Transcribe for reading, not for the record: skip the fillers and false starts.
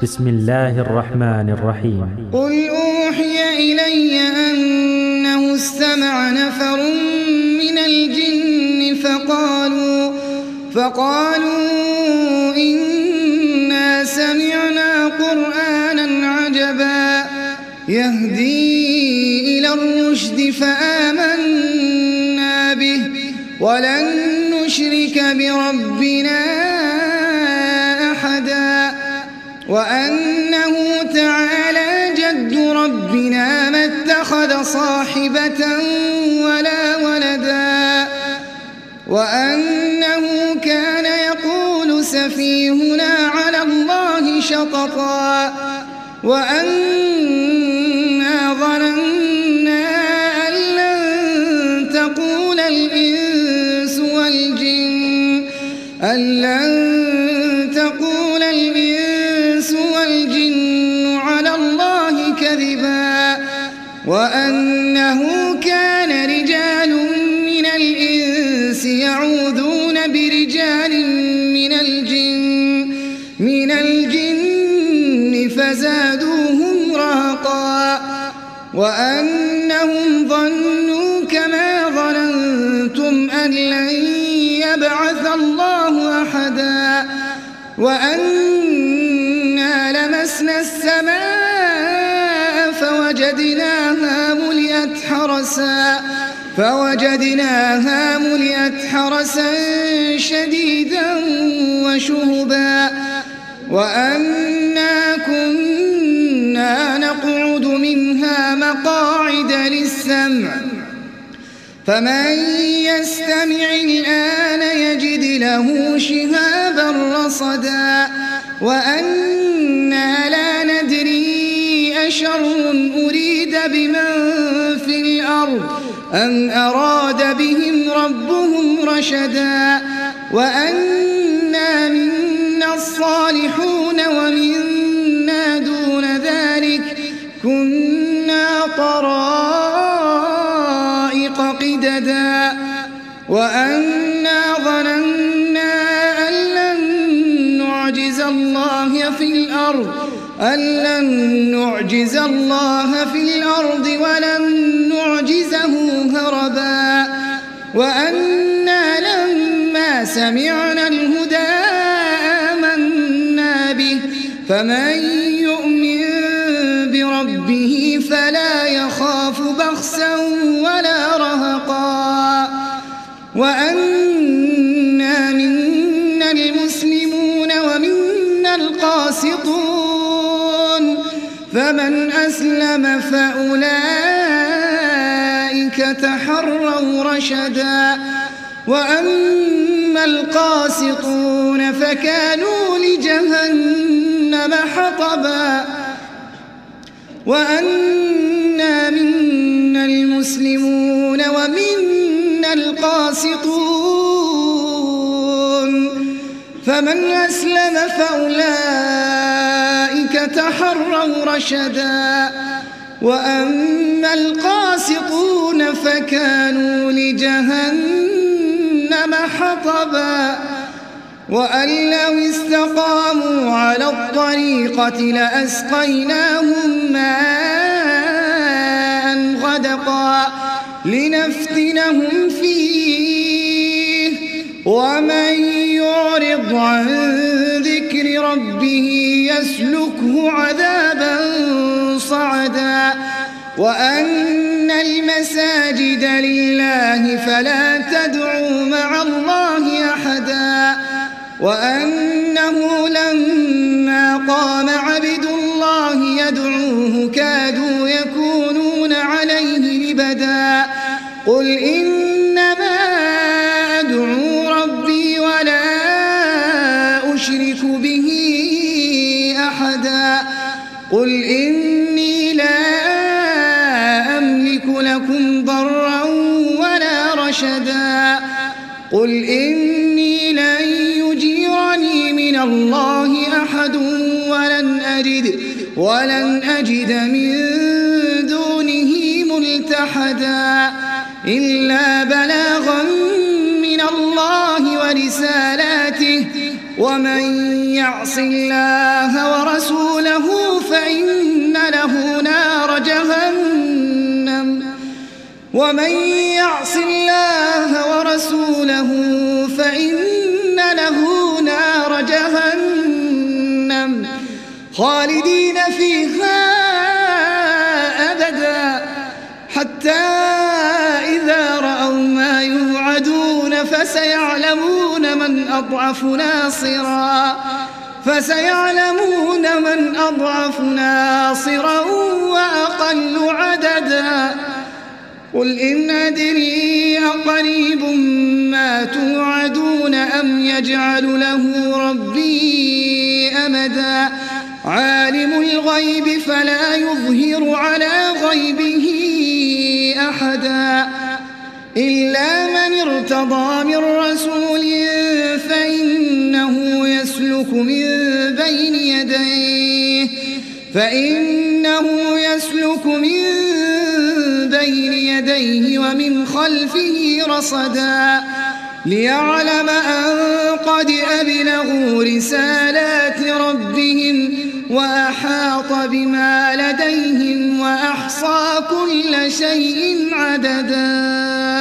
بسم الله الرحمن الرحيم. قل أوحي إلي أنه استمع نفر من الجن فقالوا إنا سمعنا قرآنا عجبا يهدي إلى الرشد فآمنا به ولن نشرك بربنا أحدا وأنه تعالى جد ربنا ما اتخذ صاحبة ولا ولدا وأنه كان يقول سفيهنا على الله شططا وأنا ظننا أن لن تقول الإنس والجن على الله كذبا وأنه كان رجال من الإنس يعوذون برجال من الجن فزادوهم رهقا وأنهم ظنوا كما ظننتم أن لن يبعث الله أحدا وأنا لمسنا السماء فوجدناها ملئت حرسا شديدا وشهبا وأنا كنا نقعد منها مقاعد للسمع فمن يستمع الآن يجد له شهابا رصدا وأنا لا ندري أشر أريد بمن في الأرض أم أراد بهم ربهم رشدا وأنا منا الصالحون ومنا دون ذلك كنا طرائق قددا وأنا ظننا أن لن نعجز الله في الأرض ولن نعجزه هربا وأنا لما سمعنا الهدى آمنا به فمن يؤمن بربه فلا يخاف بخسا ولا رهقا وأنا منا المسلمون ومنا القاسطون فمن أسلم فأولئك تحروا رشدا وأما القاسطون فكانوا لجهنم حطبا وأنا منا المسلمون ومنا القاسطون فمن أسلم فأولئك تحروا رشدا وأما القاسطون فكانوا لجهنم حطبا وأن لو استقاموا على الطريقة لأسقيناهم ماء غدقا لنفتنهم فيه ومن يعرض عن ذكر ربه يسلكه عذابا صعدا وأن المساجد لله فلا تدعوا مع الله أحدا وأنه لما قام عبد الله يدعوه كادوا يكونون عليه لبدا قل إنما أدعو ربي ولا أشرك به أحدا قل إني لا أملك لكم ضرا ولا رشدا قل إني لن يجيرني من الله أحد ولن أجد من دونه ملتحدا إلا بلاغا من الله ورسالاته ومن يعص الله ورسوله فإن له نار جهنم ومن يعص الله ورسوله فإن له نار جهنم خالدين فيها أبدا حتى إذا رأوا ما يوعدون فسيعلمون من أضعف ناصرا وأقل عددا قل إن أدري أقريب ما توعدون أم يجعل له ربي أمدا عالم الغيب فلا يظهر على غيبه أحدا إلا من ارتضى من رسول فإنه يسلك من بين يديه ومن خلفه رصدا ليعلم أن قد أبلغوا رسالات ربهم وأحاط بما لديهم وأحصى كل شيء عددا